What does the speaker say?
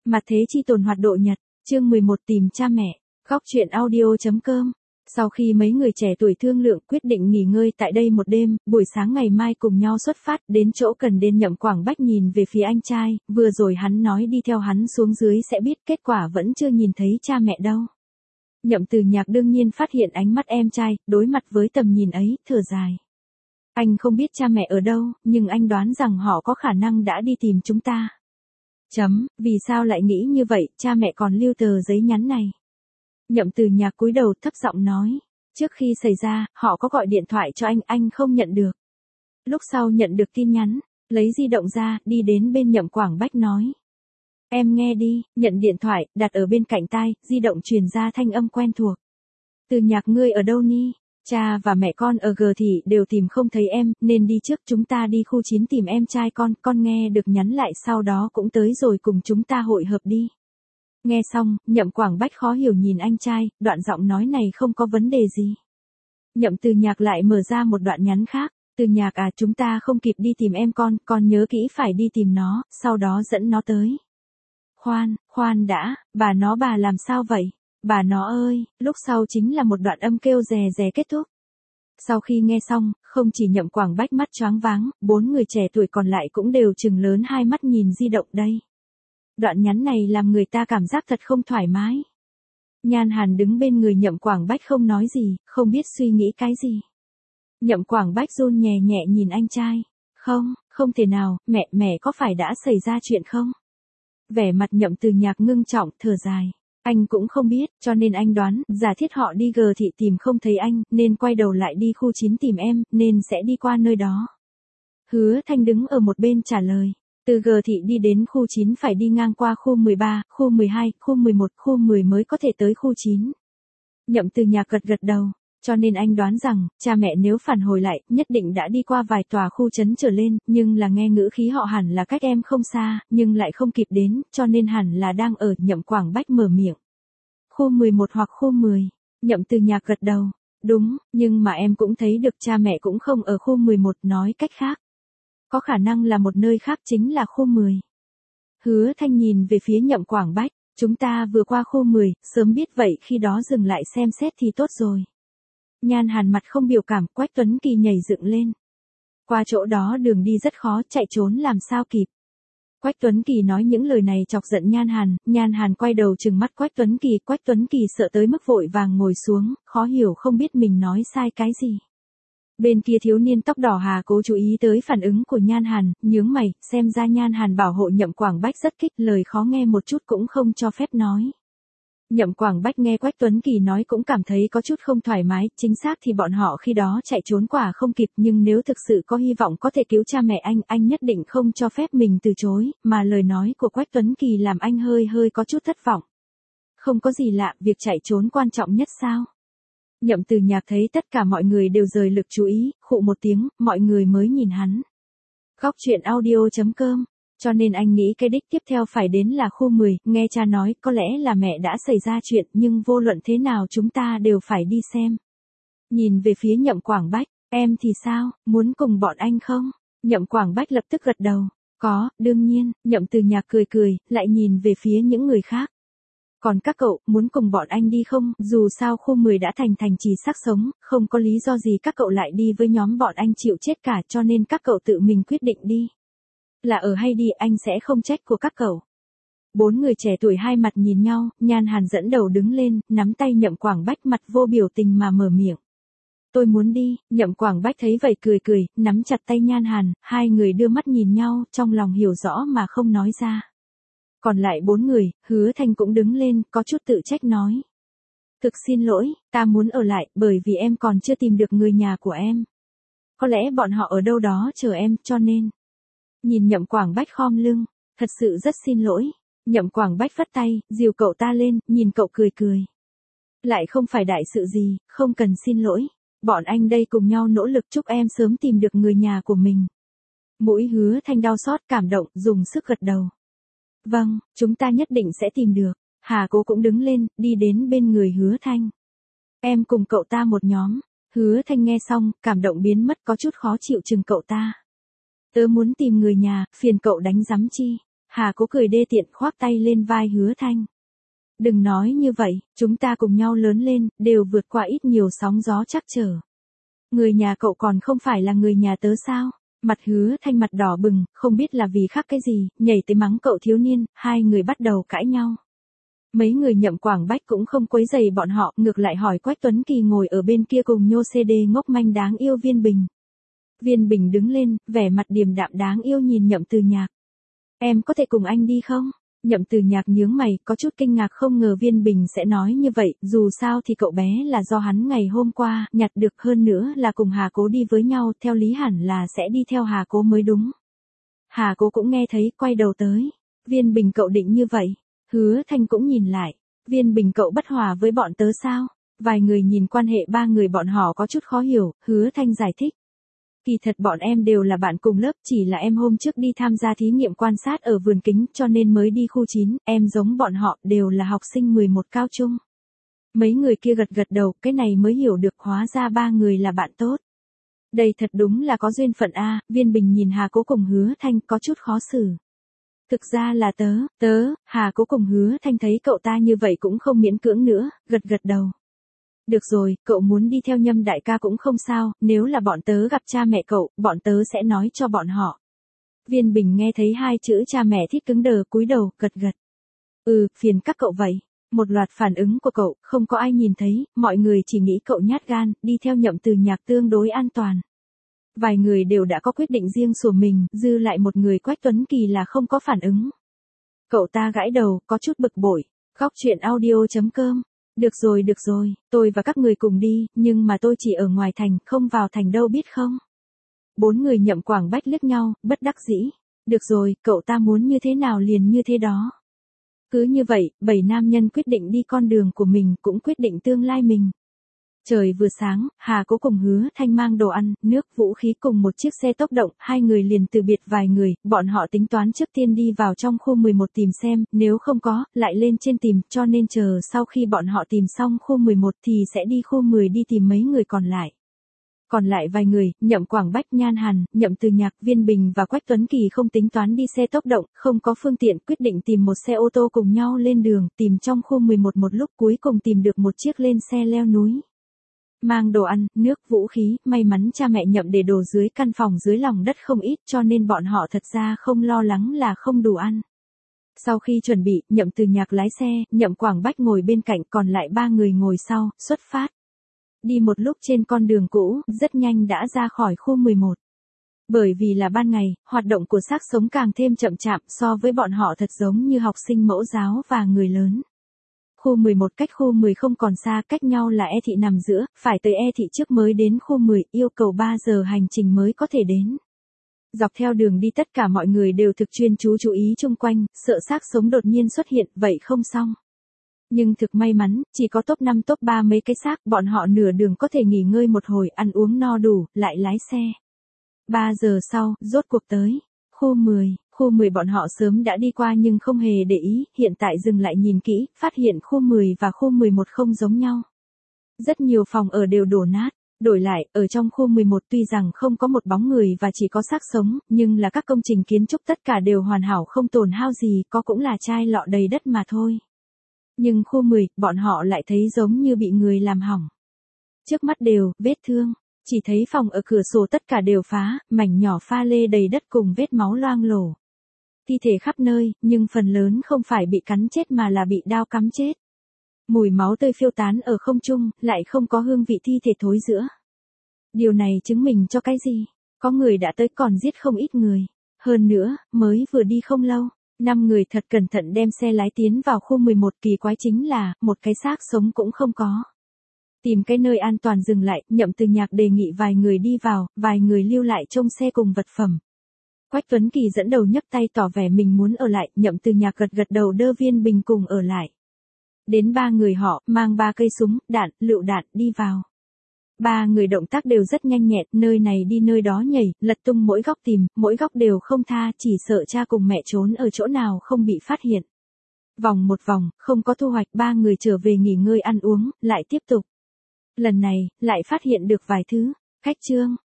Mặt thế chi tồn hoạt độ nhật, chương 11 tìm cha mẹ, góc truyện audio.com. Sau khi mấy người trẻ tuổi thương lượng quyết định nghỉ ngơi tại đây một đêm, buổi sáng ngày mai cùng nhau xuất phát đến chỗ cần đến. Nhậm Quảng Bách nhìn về phía anh trai, vừa rồi hắn nói đi theo hắn xuống dưới sẽ biết, kết quả vẫn chưa nhìn thấy cha mẹ đâu. Nhậm Từ Nhạc đương nhiên phát hiện ánh mắt em trai, đối mặt với tầm nhìn ấy, thở dài. Anh không biết cha mẹ ở đâu, nhưng anh đoán rằng họ có khả năng đã đi tìm chúng ta. Vì sao lại nghĩ như vậy, cha mẹ còn lưu tờ giấy nhắn này. Nhậm Từ Nhạc cúi đầu thấp giọng nói, trước khi xảy ra, họ có gọi điện thoại cho anh không nhận được. Lúc sau nhận được tin nhắn, lấy di động ra, đi đến bên Nhậm Quảng Bách nói. Em nghe đi, nhận điện thoại, đặt ở bên cạnh tai, di động truyền ra thanh âm quen thuộc. Từ Nhạc ngươi ở đâu ni? Cha và mẹ con ở G Thị đều tìm không thấy em, nên đi trước, chúng ta đi khu 9 tìm em trai con nghe được nhắn lại sau đó cũng tới rồi, cùng chúng ta hội hợp đi. Nghe xong, Nhậm Quảng Bách khó hiểu nhìn anh trai, đoạn giọng nói này không có vấn đề gì. Nhậm Từ Nhạc lại mở ra một đoạn nhắn khác, Từ Nhạc à, chúng ta không kịp đi tìm em con nhớ kỹ phải đi tìm nó, sau đó dẫn nó tới. Khoan đã, bà làm sao vậy? Bà nó ơi, lúc sau chính là một đoạn âm kêu rè rè kết thúc. Sau khi nghe xong, không chỉ Nhậm Quảng Bách mắt choáng váng, 4 người trẻ tuổi còn lại cũng đều trừng lớn hai mắt nhìn di động đây. Đoạn nhắn này làm người ta cảm giác thật không thoải mái. Nhan Hàn đứng bên người Nhậm Quảng Bách không nói gì, không biết suy nghĩ cái gì. Nhậm Quảng Bách run nhẹ nhẹ nhìn anh trai. Không thể nào, mẹ có phải đã xảy ra chuyện không? Vẻ mặt Nhậm Từ Nhạc ngưng trọng, thở dài. Anh cũng không biết, cho nên anh đoán, giả thiết họ đi G Thị tìm không thấy anh, nên quay đầu lại đi khu 9 tìm em, nên sẽ đi qua nơi đó. Hứa Thanh đứng ở một bên trả lời. Từ G Thị đi đến khu 9 phải đi ngang qua khu 13, khu 12, khu 11, khu 10 mới có thể tới khu 9. Nhậm Từ Nhạc gật đầu, cho nên anh đoán rằng, cha mẹ nếu phản hồi lại, nhất định đã đi qua vài tòa khu trấn trở lên, nhưng là nghe ngữ khí họ hẳn là cách em không xa, nhưng lại không kịp đến, cho nên hẳn là đang ở. Nhậm Quảng Bách mở miệng. Khu 11 hoặc khu 10, Nhậm Từ Nhạc gật đầu, đúng, nhưng mà em cũng thấy được cha mẹ cũng không ở khu 11, nói cách khác. Có khả năng là một nơi khác, chính là khu 10. Hứa Thanh nhìn về phía Nhậm Quảng Bách, chúng ta vừa qua khu 10, sớm biết vậy khi đó dừng lại xem xét thì tốt rồi. Nhan Hàn mặt không biểu cảm, Quách Tuấn Kỳ nhảy dựng lên. Qua chỗ đó đường đi rất khó, chạy trốn làm sao kịp. Quách Tuấn Kỳ nói những lời này chọc giận Nhan Hàn quay đầu trừng mắt Quách Tuấn Kỳ sợ tới mức vội vàng ngồi xuống, khó hiểu không biết mình nói sai cái gì. Bên kia thiếu niên tóc đỏ Hà Cố chú ý tới phản ứng của Nhan Hàn, nhướng mày, xem ra Nhan Hàn bảo hộ Nhậm Quảng Bách rất kích, lời khó nghe một chút cũng không cho phép nói. Nhậm Quảng Bách nghe Quách Tuấn Kỳ nói cũng cảm thấy có chút không thoải mái, chính xác thì bọn họ khi đó chạy trốn quả không kịp, nhưng nếu thực sự có hy vọng có thể cứu cha mẹ anh nhất định không cho phép mình từ chối, mà lời nói của Quách Tuấn Kỳ làm anh hơi có chút thất vọng. Không có gì lạ, việc chạy trốn quan trọng nhất sao? Nhậm Từ Nhạc thấy tất cả mọi người đều rời lực chú ý, khụ một tiếng, mọi người mới nhìn hắn. Góc truyện audio.com. Cho nên anh nghĩ cái đích tiếp theo phải đến là khu 10, nghe cha nói có lẽ là mẹ đã xảy ra chuyện, nhưng vô luận thế nào chúng ta đều phải đi xem. Nhìn về phía Nhậm Quảng Bách, em thì sao, muốn cùng bọn anh không? Nhậm Quảng Bách lập tức gật đầu, có, đương nhiên. Nhậm Từ Nhạc cười, lại nhìn về phía những người khác. Còn các cậu, muốn cùng bọn anh đi không? Dù sao khu 10 đã thành trì xác sống, không có lý do gì các cậu lại đi với nhóm bọn anh chịu chết cả, cho nên các cậu tự mình quyết định đi. Là ở hay đi, anh sẽ không trách của các cậu. 4 người trẻ tuổi hai mặt nhìn nhau, Nhan Hàn dẫn đầu đứng lên, nắm tay Nhậm Quảng Bách, mặt vô biểu tình mà mở miệng. Tôi muốn đi. Nhậm Quảng Bách thấy vậy cười, nắm chặt tay Nhan Hàn, hai người đưa mắt nhìn nhau, trong lòng hiểu rõ mà không nói ra. Còn lại 4 người, Hứa Thanh cũng đứng lên, có chút tự trách nói. Thực xin lỗi, ta muốn ở lại, bởi vì em còn chưa tìm được người nhà của em. Có lẽ bọn họ ở đâu đó chờ em, cho nên. Nhìn Nhậm Quảng Bách khom lưng, thật sự rất xin lỗi. Nhậm Quảng Bách phất tay, dìu cậu ta lên, nhìn cậu cười. Lại không phải đại sự gì, không cần xin lỗi. Bọn anh đây cùng nhau nỗ lực chúc em sớm tìm được người nhà của mình. Mũi Hứa Thanh đau xót cảm động, dùng sức gật đầu. Vâng, chúng ta nhất định sẽ tìm được. Hà Cố cũng đứng lên, đi đến bên người Hứa Thanh. Em cùng cậu ta một nhóm. Hứa Thanh nghe xong, cảm động biến mất, có chút khó chịu chừng cậu ta. Tớ muốn tìm người nhà, phiền cậu đánh giám chi. Hà Cố cười đê tiện khoác tay lên vai Hứa Thanh. Đừng nói như vậy, chúng ta cùng nhau lớn lên, đều vượt qua ít nhiều sóng gió trắc trở. Người nhà cậu còn không phải là người nhà tớ sao? Mặt Hứa Thanh mặt đỏ bừng, không biết là vì khắc cái gì, nhảy tới mắng cậu thiếu niên, hai người bắt đầu cãi nhau. Mấy người Nhậm Quảng Bách cũng không quấy rầy bọn họ, ngược lại hỏi Quách Tuấn Kỳ ngồi ở bên kia cùng nhô CD ngốc manh đáng yêu Viên Bình. Viên Bình đứng lên, vẻ mặt điềm đạm đáng yêu nhìn Nhậm Từ Nhạc. Em có thể cùng anh đi không? Nhậm Từ Nhạc nhướng mày, có chút kinh ngạc không ngờ Viên Bình sẽ nói như vậy, dù sao thì cậu bé là do hắn ngày hôm qua nhặt được, hơn nữa là cùng Hà Cố đi với nhau, theo lý hẳn là sẽ đi theo Hà Cố mới đúng. Hà Cố cũng nghe thấy, quay đầu tới. Viên Bình cậu định như vậy. Hứa Thanh cũng nhìn lại. Viên Bình cậu bất hòa với bọn tớ sao? Vài người nhìn quan hệ ba người bọn họ có chút khó hiểu, Hứa Thanh giải thích. Kỳ thật bọn em đều là bạn cùng lớp, chỉ là em hôm trước đi tham gia thí nghiệm quan sát ở vườn kính cho nên mới đi khu 9, em giống bọn họ đều là học sinh 11 cao trung. Mấy người kia gật gật đầu, cái này mới hiểu được hóa ra ba người là bạn tốt. Đây thật đúng là có duyên phận a. Viên Bình nhìn Hà Cố cùng Hứa Thanh có chút khó xử. Thực ra là Hà Cố cùng Hứa Thanh thấy cậu ta như vậy cũng không miễn cưỡng nữa, gật gật đầu. Được rồi, cậu muốn đi theo Nhâm đại ca cũng không sao, nếu là bọn tớ gặp cha mẹ cậu, bọn tớ sẽ nói cho bọn họ. Viên Bình nghe thấy hai chữ cha mẹ thít cứng đờ cúi đầu, gật gật. Phiền các cậu vậy. Một loạt phản ứng của cậu, không có ai nhìn thấy, mọi người chỉ nghĩ cậu nhát gan, đi theo Nhậm Từ Nhạc tương đối an toàn. Vài người đều đã có quyết định riêng của mình, dư lại một người Quách Tuấn Kỳ là không có phản ứng. Cậu ta gãi đầu, có chút bực bội. Khóc chuyện audio.com. Được rồi, tôi và các người cùng đi, nhưng mà tôi chỉ ở ngoài thành, không vào thành đâu biết không? Bốn người Nhậm Quảng Bách liếc nhau, bất đắc dĩ. Được rồi, cậu ta muốn như thế nào liền như thế đó. Cứ như vậy, 7 nam nhân quyết định đi con đường của mình, cũng quyết định tương lai mình. Trời vừa sáng, Hà Cố cùng Hứa Thanh mang đồ ăn, nước, vũ khí cùng một chiếc xe tốc động, hai người liền từ biệt vài người, bọn họ tính toán trước tiên đi vào trong khu 11 tìm xem, nếu không có, lại lên trên tìm, cho nên chờ sau khi bọn họ tìm xong khu 11 thì sẽ đi khu 10 đi tìm mấy người còn lại. Còn lại vài người, Nhậm Quảng Bách, Nhan Hàn, Nhậm Từ Nhạc, Viên Bình và Quách Tuấn Kỳ không tính toán đi xe tốc động, không có phương tiện, quyết định tìm một xe ô tô cùng nhau lên đường, tìm trong khu 11 một lúc cuối cùng tìm được một chiếc lên xe leo núi. Mang đồ ăn, nước, vũ khí, may mắn cha mẹ Nhậm để đồ dưới căn phòng dưới lòng đất không ít cho nên bọn họ thật ra không lo lắng là không đủ ăn. Sau khi chuẩn bị, Nhậm Từ Nhạc lái xe, Nhậm Quảng Bách ngồi bên cạnh còn lại ba người ngồi sau, xuất phát. Đi một lúc trên con đường cũ, rất nhanh đã ra khỏi khu 11. Bởi vì là ban ngày, hoạt động của xác sống càng thêm chậm chạp so với bọn họ thật giống như học sinh mẫu giáo và người lớn. Khu 11 cách khu 10 không còn xa, cách nhau là E thị nằm giữa, phải tới E thị trước mới đến khu 10, yêu cầu 3 giờ hành trình mới có thể đến. Dọc theo đường đi tất cả mọi người đều thực chuyên chú ý chung quanh, sợ xác sống đột nhiên xuất hiện, vậy không xong. Nhưng thực may mắn, chỉ có top 5 top 3 mấy cái xác, bọn họ nửa đường có thể nghỉ ngơi một hồi, ăn uống no đủ, lại lái xe. 3 giờ sau, rốt cuộc tới. Khu 10 bọn họ sớm đã đi qua nhưng không hề để ý, hiện tại dừng lại nhìn kỹ, phát hiện khu 10 và khu 11 không giống nhau. Rất nhiều phòng ở đều đổ nát. Đổi lại, ở trong khu 11 tuy rằng không có một bóng người và chỉ có xác sống, nhưng là các công trình kiến trúc tất cả đều hoàn hảo không tổn hao gì, có cũng là chai lọ đầy đất mà thôi. Nhưng khu 10, bọn họ lại thấy giống như bị người làm hỏng. Trước mắt đều, vết thương. Chỉ thấy phòng ở cửa sổ tất cả đều phá, mảnh nhỏ pha lê đầy đất cùng vết máu loang lổ. Thi thể khắp nơi, nhưng phần lớn không phải bị cắn chết mà là bị đao cắm chết. Mùi máu tươi phiêu tán ở không trung, lại không có hương vị thi thể thối rữa. Điều này chứng minh cho cái gì? Có người đã tới còn giết không ít người. Hơn nữa, mới vừa đi không lâu. 5 người thật cẩn thận đem xe lái tiến vào khu 11, kỳ quái chính là, một cái xác sống cũng không có. Tìm cái nơi an toàn dừng lại, Nhậm Từ Nhạc đề nghị vài người đi vào, vài người lưu lại trông xe cùng vật phẩm. Quách Tuấn Kỳ dẫn đầu nhấc tay tỏ vẻ mình muốn ở lại, Nhậm Từ Nhạc gật gật đầu đơ Viên Bình cùng ở lại. Đến 3 người họ, mang 3 cây súng, đạn, lựu đạn, đi vào. 3 người động tác đều rất nhanh nhẹn, nơi này đi nơi đó nhảy, lật tung mỗi góc tìm, mỗi góc đều không tha, chỉ sợ cha cùng mẹ trốn ở chỗ nào không bị phát hiện. Vòng một vòng, không có thu hoạch, 3 người trở về nghỉ ngơi ăn uống, lại tiếp tục. Lần này, lại phát hiện được vài thứ. Khách trương,